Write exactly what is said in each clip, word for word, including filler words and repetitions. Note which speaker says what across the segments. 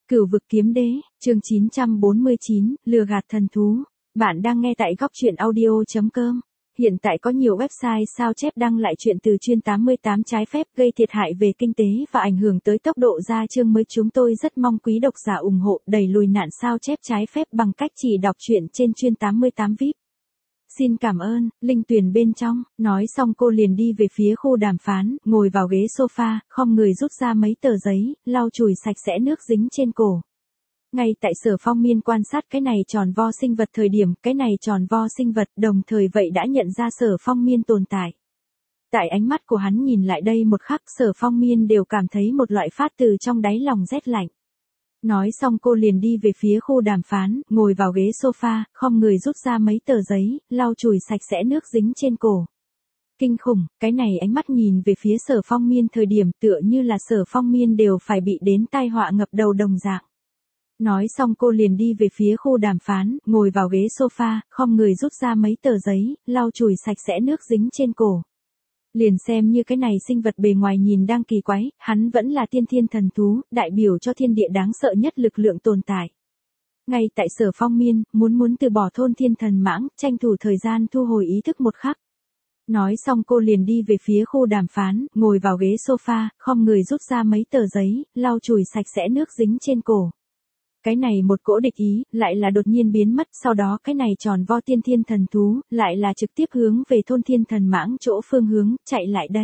Speaker 1: Cửu vực kiếm đế, chương chín trăm bốn mươi chín, lừa gạt thần thú. Bạn đang nghe tại góc truyện audio.com. Hiện tại có nhiều website sao chép đăng lại chuyện từ chuyên tám mươi tám trái phép gây thiệt hại về kinh tế và ảnh hưởng tới tốc độ ra chương mới. Chúng tôi rất mong quý độc giả ủng hộ đẩy lùi nạn sao chép trái phép bằng cách chỉ đọc truyện trên chuyên tám mươi tám vi ai pi. Xin cảm ơn. Linh Tuyền bên trong, nói xong cô liền đi về phía khu đàm phán, ngồi vào ghế sofa, khom người rút ra mấy tờ giấy, lau chùi sạch sẽ nước dính trên cổ. Ngay tại Sở Phong Miên quan sát cái này tròn vo sinh vật thời điểm, cái này tròn vo sinh vật đồng thời vậy đã nhận ra Sở Phong Miên tồn tại. Tại ánh mắt của hắn nhìn lại đây một khắc, Sở Phong Miên đều cảm thấy một loại phát từ trong đáy lòng rét lạnh. Nói xong cô liền đi về phía khu đàm phán, ngồi vào ghế sofa, khom người rút ra mấy tờ giấy, lau chùi sạch sẽ nước dính trên cổ. Kinh khủng, cái này ánh mắt nhìn về phía Sở Phong Miên thời điểm tựa như là Sở Phong Miên đều phải bị đến tai họa ngập đầu đồng dạng. Nói xong cô liền đi về phía khu đàm phán, ngồi vào ghế sofa, khom người rút ra mấy tờ giấy, lau chùi sạch sẽ nước dính trên cổ. Liền xem như cái này sinh vật bề ngoài nhìn đang kỳ quái, hắn vẫn là tiên thiên thần thú, đại biểu cho thiên địa đáng sợ nhất lực lượng tồn tại. Ngay tại Sở Phong Miên, muốn muốn từ bỏ thôn thiên thần mãng, tranh thủ thời gian thu hồi ý thức một khắc. Nói xong cô liền đi về phía khu đàm phán, ngồi vào ghế sofa, khom người rút ra mấy tờ giấy, lau chùi sạch sẽ nước dính trên cổ. Cái này một cỗ địch ý, lại là đột nhiên biến mất, sau đó cái này tròn vo tiên thiên thần thú, lại là trực tiếp hướng về thôn thiên thần mãng chỗ phương hướng, chạy lại đây.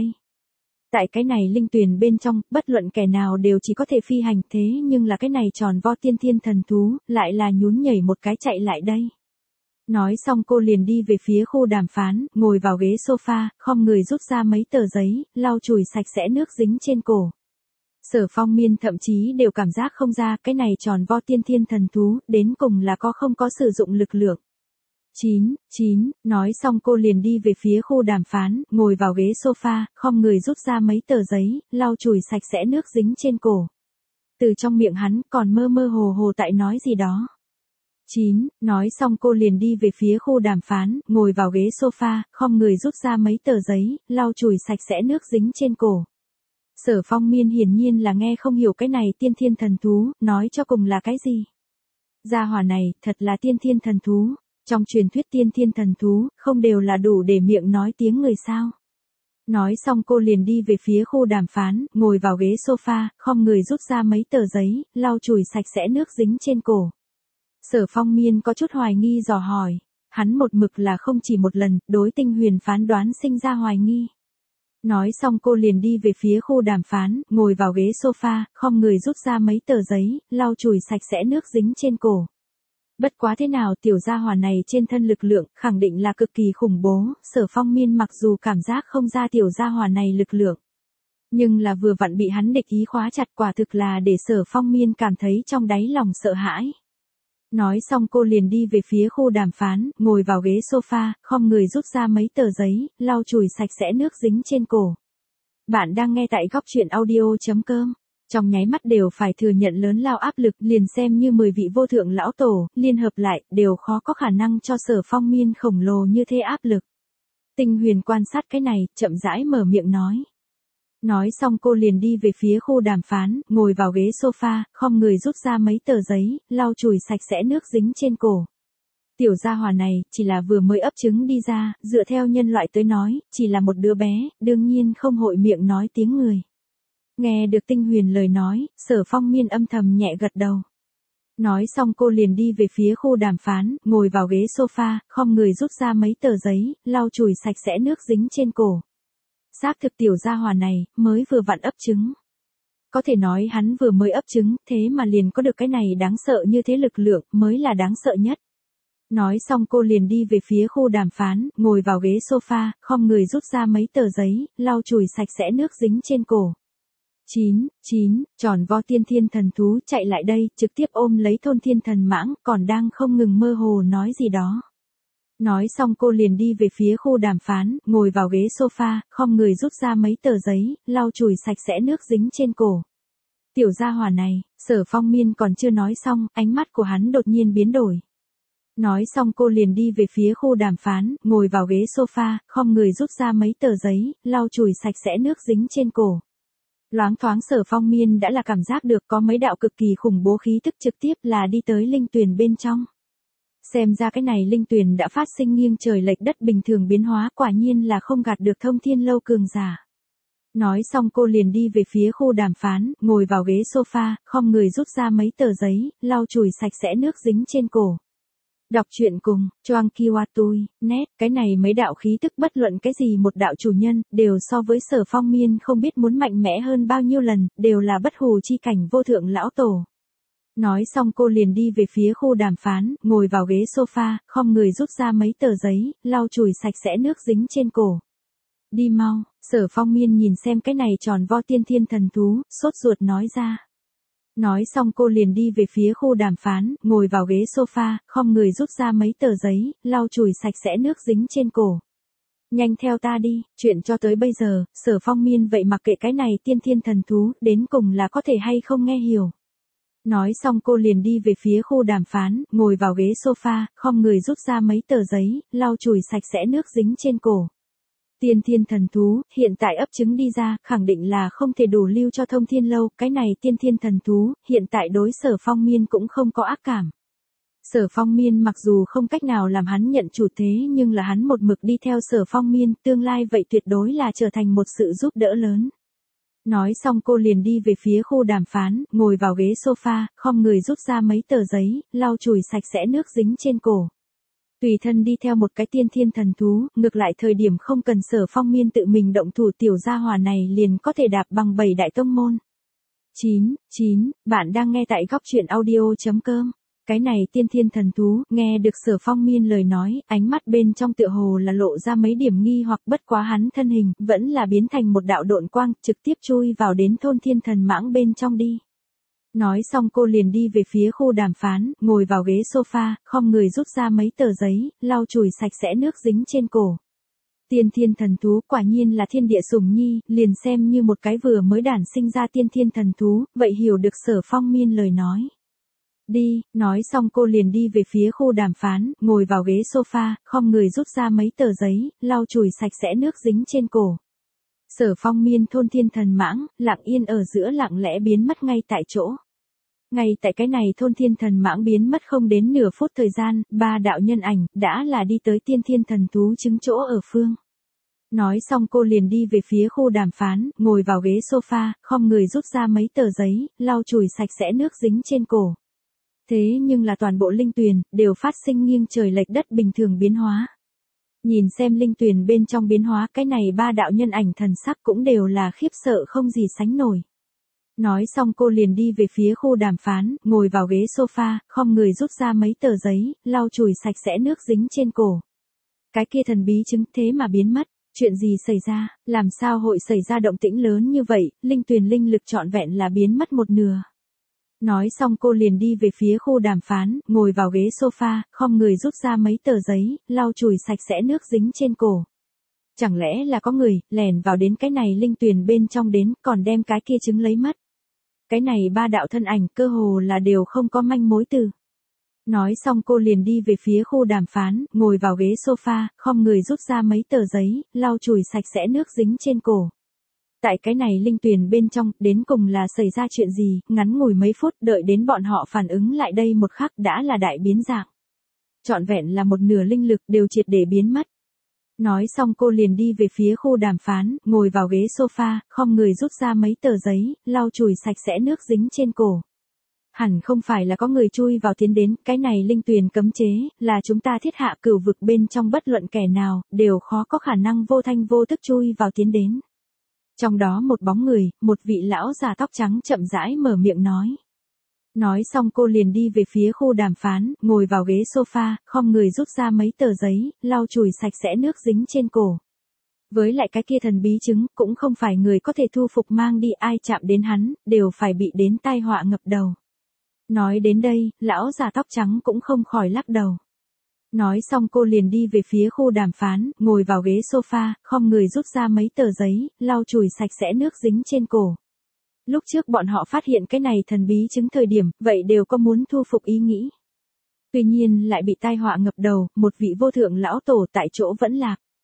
Speaker 1: Tại cái này linh tuyền bên trong, bất luận kẻ nào đều chỉ có thể phi hành, thế nhưng là cái này tròn vo tiên thiên thần thú, lại là nhún nhảy một cái chạy lại đây. Nói xong cô liền đi về phía khu đàm phán, ngồi vào ghế sofa, khom người rút ra mấy tờ giấy, lau chùi sạch sẽ nước dính trên cổ. Sở Phong Miên thậm chí đều cảm giác không ra cái này tròn vo tiên thiên thần thú, đến cùng là có không có sử dụng lực lượng. chín, chín, nói xong cô liền đi về phía khu đàm phán, ngồi vào ghế sofa, khom người rút ra mấy tờ giấy, lau chùi sạch sẽ nước dính trên cổ. Từ trong miệng hắn còn mơ mơ hồ hồ tại nói gì đó. chín, nói xong cô liền đi về phía khu đàm phán, ngồi vào ghế sofa, khom người rút ra mấy tờ giấy, lau chùi sạch sẽ nước dính trên cổ. Sở Phong Miên hiển nhiên là nghe không hiểu cái này tiên thiên thần thú, nói cho cùng là cái gì. Gia hỏa này, thật là tiên thiên thần thú. Trong truyền thuyết tiên thiên thần thú, không đều là đủ để miệng nói tiếng người sao. Nói xong cô liền đi về phía khu đàm phán, ngồi vào ghế sofa, khom người rút ra mấy tờ giấy, lau chùi sạch sẽ nước dính trên cổ. Sở Phong Miên có chút hoài nghi dò hỏi. Hắn một mực là không chỉ một lần, đối Tinh Huyền phán đoán sinh ra hoài nghi. Nói xong cô liền đi về phía khu đàm phán, ngồi vào ghế sofa, khom người rút ra mấy tờ giấy, lau chùi sạch sẽ nước dính trên cổ. Bất quá thế nào tiểu gia hỏa này trên thân lực lượng, khẳng định là cực kỳ khủng bố, Sở Phong Miên mặc dù cảm giác không ra tiểu gia hỏa này lực lượng. Nhưng là vừa vặn bị hắn địch ý khóa chặt quả thực là để Sở Phong Miên cảm thấy trong đáy lòng sợ hãi. Nói xong cô liền đi về phía khu đàm phán, ngồi vào ghế sofa, khom người rút ra mấy tờ giấy, lau chùi sạch sẽ nước dính trên cổ. Bạn đang nghe tại góc truyện audio.com. Trong nháy mắt đều phải thừa nhận lớn lao áp lực, liền xem như mười vị vô thượng lão tổ, liên hợp lại, đều khó có khả năng cho Sở Phong Miên khổng lồ như thế áp lực. Tinh Huyền quan sát cái này, chậm rãi mở miệng nói. Nói xong cô liền đi về phía khu đàm phán, ngồi vào ghế sofa, khom người rút ra mấy tờ giấy, lau chùi sạch sẽ nước dính trên cổ. Tiểu gia hỏa này, chỉ là vừa mới ấp trứng đi ra, dựa theo nhân loại tới nói, chỉ là một đứa bé, đương nhiên không hội miệng nói tiếng người. Nghe được Tinh Huyền lời nói, Sở Phong Miên âm thầm nhẹ gật đầu. Nói xong cô liền đi về phía khu đàm phán, ngồi vào ghế sofa, khom người rút ra mấy tờ giấy, lau chùi sạch sẽ nước dính trên cổ. Xác thực tiểu gia hỏa này, mới vừa vặn ấp trứng. Có thể nói hắn vừa mới ấp trứng, thế mà liền có được cái này đáng sợ như thế lực lượng, mới là đáng sợ nhất. Nói xong cô liền đi về phía khu đàm phán, ngồi vào ghế sofa, khom người rút ra mấy tờ giấy, lau chùi sạch sẽ nước dính trên cổ. chín, chín, tròn vo tiên thiên thần thú chạy lại đây, trực tiếp ôm lấy thôn thiên thần mãng, còn đang không ngừng mơ hồ nói gì đó. Nói xong cô liền đi về phía khu đàm phán, ngồi vào ghế sofa, khom người rút ra mấy tờ giấy, lau chùi sạch sẽ nước dính trên cổ. Tiểu gia hỏa này, Sở Phong Miên còn chưa nói xong, ánh mắt của hắn đột nhiên biến đổi. Nói xong cô liền đi về phía khu đàm phán, ngồi vào ghế sofa, khom người rút ra mấy tờ giấy, lau chùi sạch sẽ nước dính trên cổ. Loáng thoáng Sở Phong Miên đã là cảm giác được có mấy đạo cực kỳ khủng bố khí tức trực tiếp là đi tới linh tuyền bên trong. Xem ra cái này linh tuyền đã phát sinh nghiêng trời lệch đất bình thường biến hóa, quả nhiên là không gạt được Thông Thiên Lâu cường giả. Nói xong cô liền đi về phía khu đàm phán, ngồi vào ghế sofa, không người rút ra mấy tờ giấy, lau chùi sạch sẽ nước dính trên cổ. Đọc truyện cùng, Choang Kiwatui, net, cái này mấy đạo khí tức bất luận cái gì một đạo chủ nhân, đều so với Sở Phong Miên không biết muốn mạnh mẽ hơn bao nhiêu lần, đều là bất hù chi cảnh vô thượng lão tổ. Nói xong cô liền đi về phía khu đàm phán, ngồi vào ghế sofa, không người rút ra mấy tờ giấy, lau chùi sạch sẽ nước dính trên cổ. Đi mau, Sở Phong Miên nhìn xem cái này tròn vo tiên thiên thần thú, sốt ruột nói ra. Nói xong cô liền đi về phía khu đàm phán, ngồi vào ghế sofa, không người rút ra mấy tờ giấy, lau chùi sạch sẽ nước dính trên cổ. Nhanh theo ta đi, chuyện cho tới bây giờ, Sở Phong Miên vậy mặc kệ cái này tiên thiên thần thú, đến cùng là có thể hay không nghe hiểu. Nói xong cô liền đi về phía khu đàm phán, ngồi vào ghế sofa, không người rút ra mấy tờ giấy, lau chùi sạch sẽ nước dính trên cổ. Tiên thiên thần thú, hiện tại ấp trứng đi ra, khẳng định là không thể đủ lưu cho Thông Thiên Lâu, cái này tiên thiên thần thú, hiện tại đối Sở Phong Miên cũng không có ác cảm. Sở Phong Miên mặc dù không cách nào làm hắn nhận chủ thế nhưng là hắn một mực đi theo Sở Phong Miên, tương lai vậy tuyệt đối là trở thành một sự giúp đỡ lớn. Nói xong cô liền đi về phía khu đàm phán, ngồi vào ghế sofa, không người rút ra mấy tờ giấy, lau chùi sạch sẽ nước dính trên cổ. Tùy thân đi theo một cái tiên thiên thần thú, ngược lại thời điểm không cần Sở Phong Miên tự mình động thủ tiểu gia hỏa này liền có thể đạp bằng bảy đại tông môn. chín, chín, bạn đang nghe tại góc truyện audio chấm com. Cái này tiên thiên thần thú, nghe được Sở Phong Miên lời nói, ánh mắt bên trong tựa hồ là lộ ra mấy điểm nghi hoặc bất quá hắn thân hình, vẫn là biến thành một đạo độn quang, trực tiếp chui vào đến thôn thiên thần mãng bên trong đi. Nói xong cô liền đi về phía khu đàm phán, ngồi vào ghế sofa, không người rút ra mấy tờ giấy, lau chùi sạch sẽ nước dính trên cổ. Tiên thiên thần thú quả nhiên là thiên địa sủng nhi, liền xem như một cái vừa mới đản sinh ra tiên thiên thần thú, vậy hiểu được Sở Phong Miên lời nói. Đi, nói xong cô liền đi về phía khu đàm phán, ngồi vào ghế sofa, không người rút ra mấy tờ giấy, lau chùi sạch sẽ nước dính trên cổ. Sở Phong Miên thôn thiên thần mãng, lặng yên ở giữa lặng lẽ biến mất ngay tại chỗ. Ngay tại cái này thôn thiên thần mãng biến mất không đến nửa phút thời gian, ba đạo nhân ảnh, đã là đi tới tiên thiên thần thú chứng chỗ ở phương. Nói xong cô liền đi về phía khu đàm phán, ngồi vào ghế sofa, không người rút ra mấy tờ giấy, lau chùi sạch sẽ nước dính trên cổ. Thế nhưng là toàn bộ linh tuyền, đều phát sinh nghiêng trời lệch đất bình thường biến hóa. Nhìn xem linh tuyền bên trong biến hóa, cái này ba đạo nhân ảnh thần sắc cũng đều là khiếp sợ không gì sánh nổi. Nói xong cô liền đi về phía khu đàm phán, ngồi vào ghế sofa, không người rút ra mấy tờ giấy, lau chùi sạch sẽ nước dính trên cổ. Cái kia thần bí chứng thế mà biến mất, chuyện gì xảy ra, làm sao hội xảy ra động tĩnh lớn như vậy, linh tuyền linh lực trọn vẹn là biến mất một nửa. Nói xong cô liền đi về phía khu đàm phán, ngồi vào ghế sofa, không người rút ra mấy tờ giấy, lau chùi sạch sẽ nước dính trên cổ. Chẳng lẽ là có người, lèn vào đến cái này linh tuyền bên trong đến, còn đem cái kia trứng lấy mất. Cái này ba đạo thân ảnh cơ hồ là đều không có manh mối từ. Nói xong cô liền đi về phía khu đàm phán, ngồi vào ghế sofa, không người rút ra mấy tờ giấy, lau chùi sạch sẽ nước dính trên cổ. Tại cái này linh tuyền bên trong, đến cùng là xảy ra chuyện gì, ngắn ngủi mấy phút đợi đến bọn họ phản ứng lại đây một khắc đã là đại biến dạng. Trọn vẹn là một nửa linh lực đều triệt để biến mất. Nói xong cô liền đi về phía khu đàm phán, ngồi vào ghế sofa, không người rút ra mấy tờ giấy, lau chùi sạch sẽ nước dính trên cổ. Hẳn không phải là có người chui vào tiến đến, cái này linh tuyền cấm chế, là chúng ta thiết hạ cửu vực bên trong bất luận kẻ nào, đều khó có khả năng vô thanh vô thức chui vào tiến đến. Trong đó một bóng người, một vị lão già tóc trắng chậm rãi mở miệng nói. Nói xong cô liền đi về phía khu đàm phán, ngồi vào ghế sofa, không người rút ra mấy tờ giấy, lau chùi sạch sẽ nước dính trên cổ. Với lại cái kia thần bí chứng, cũng không phải người có thể thu phục mang đi, ai chạm đến hắn, đều phải bị đến tai họa ngập đầu. Nói đến đây, lão già tóc trắng cũng không khỏi lắc đầu. Nói xong cô liền đi về phía khu đàm phán, ngồi vào ghế sofa, không người rút ra mấy tờ giấy, lau chùi sạch sẽ nước dính trên cổ. Lúc trước bọn họ phát hiện cái này thần bí chứng thời điểm, vậy đều có muốn thu phục ý nghĩ. Tuy nhiên lại bị tai họa ngập đầu, một vị vô thượng lão tổ tại chỗ vẫn lạc.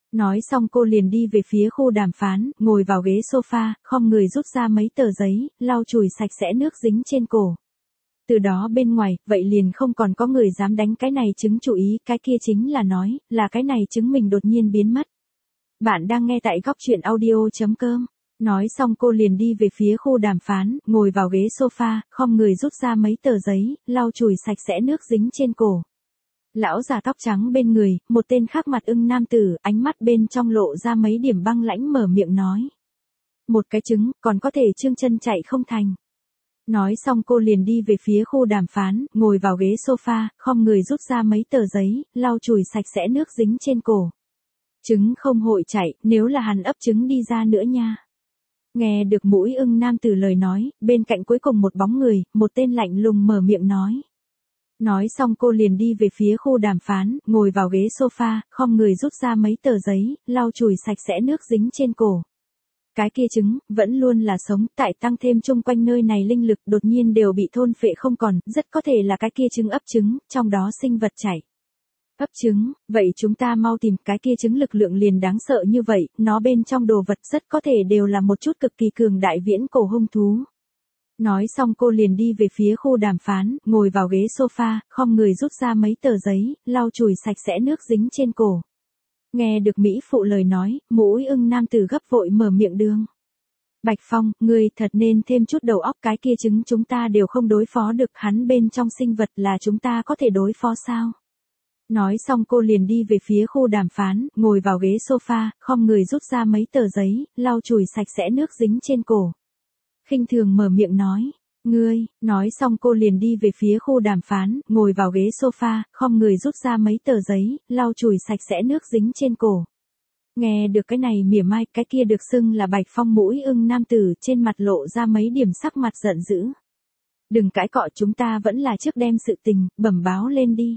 Speaker 1: Nói xong cô liền đi về phía khu đàm phán, ngồi vào ghế sofa, khom người rút ra mấy tờ giấy, lau chùi sạch sẽ nước dính trên cổ. Từ đó bên ngoài, vậy liền không còn có người dám đánh cái này chứng chủ ý, cái kia chính là nói, là cái này chứng mình đột nhiên biến mất. Bạn đang nghe tại góc chuyện audio.com. Nói xong cô liền đi về phía khu đàm phán, ngồi vào ghế sofa, khom người rút ra mấy tờ giấy, lau chùi sạch sẽ nước dính trên cổ. Lão già tóc trắng bên người, một tên khác mặt ưng nam tử, ánh mắt bên trong lộ ra mấy điểm băng lãnh mở miệng nói. Một cái trứng, còn có thể trương chân chạy không thành. Nói xong cô liền đi về phía khu đàm phán, ngồi vào ghế sofa, khom người rút ra mấy tờ giấy, lau chùi sạch sẽ nước dính trên cổ. Trứng không hội chạy, nếu là hắn ấp trứng đi ra nữa nha. Nghe được mũi ưng nam tử lời nói, bên cạnh cuối cùng một bóng người, một tên lạnh lùng mở miệng nói. Nói xong cô liền đi về phía khu đàm phán, ngồi vào ghế sofa, khom người rút ra mấy tờ giấy, lau chùi sạch sẽ nước dính trên cổ. Cái kia trứng, vẫn luôn là sống, tại tăng thêm chung quanh nơi này linh lực đột nhiên đều bị thôn phệ không còn, rất có thể là cái kia trứng ấp trứng, trong đó sinh vật chảy. Ấp trứng, vậy chúng ta mau tìm cái kia trứng lực lượng liền đáng sợ như vậy, nó bên trong đồ vật rất có thể đều là một chút cực kỳ cường đại viễn cổ hung thú. Nói xong cô liền đi về phía khu đàm phán, ngồi vào ghế sofa, khom người rút ra mấy tờ giấy, lau chùi sạch sẽ nước dính trên cổ. Nghe được Mỹ phụ lời nói, mũi ưng nam tử gấp vội mở miệng đường. Bạch Phong, ngươi thật nên thêm chút đầu óc, cái kia trứng chúng ta đều không đối phó được, hắn bên trong sinh vật là chúng ta có thể đối phó sao? Nói xong cô liền đi về phía khu đàm phán, ngồi vào ghế sofa, khom người rút ra mấy tờ giấy, lau chùi sạch sẽ nước dính trên cổ. Khinh thường mở miệng nói, ngươi, nói xong cô liền đi về phía khu đàm phán, ngồi vào ghế sofa, khom người rút ra mấy tờ giấy, lau chùi sạch sẽ nước dính trên cổ. Nghe được cái này mỉa mai, cái kia được xưng là Bạch Phong mũi ưng nam tử, trên mặt lộ ra mấy điểm sắc mặt giận dữ. Đừng cãi cọ, chúng ta vẫn là trước đem sự tình, bẩm báo lên đi.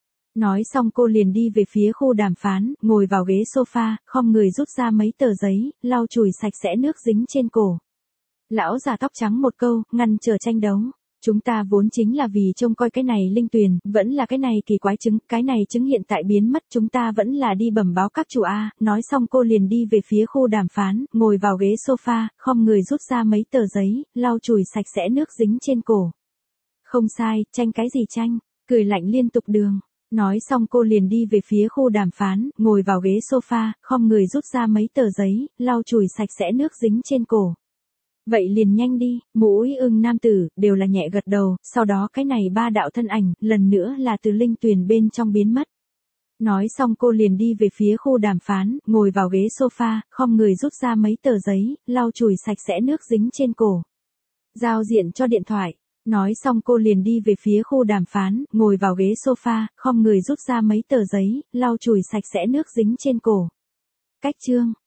Speaker 1: Nói xong cô liền đi về phía khu đàm phán, ngồi vào ghế sofa, khom người rút ra mấy tờ giấy, lau chùi sạch sẽ nước dính trên cổ. Lão già tóc trắng một câu, ngăn trở tranh đấu. Chúng ta vốn chính là vì trông coi cái này linh tuyền, vẫn là cái này kỳ quái trứng, cái này trứng hiện tại biến mất, chúng ta vẫn là đi bẩm báo các chủ A. Nói xong cô liền đi về phía khu đàm phán, ngồi vào ghế sofa, khom người rút ra mấy tờ giấy, lau chùi sạch sẽ nước dính trên cổ. Không sai, tranh cái gì tranh, cười lạnh liên tục đường. Nói xong cô liền đi về phía khu đàm phán, ngồi vào ghế sofa, khom người rút ra mấy tờ giấy, lau chùi sạch sẽ nước dính trên cổ. Vậy liền nhanh đi, mũi ưng nam tử, đều là nhẹ gật đầu, sau đó cái này ba đạo thân ảnh, lần nữa là từ linh tuyền bên trong biến mất. Nói xong cô liền đi về phía khu đàm phán, ngồi vào ghế sofa, khom người rút ra mấy tờ giấy, lau chùi sạch sẽ nước dính trên cổ. Giao diện cho điện thoại. Nói xong cô liền đi về phía khu đàm phán, ngồi vào ghế sofa, khom người rút ra mấy tờ giấy, lau chùi sạch sẽ nước dính trên cổ. Cách chương.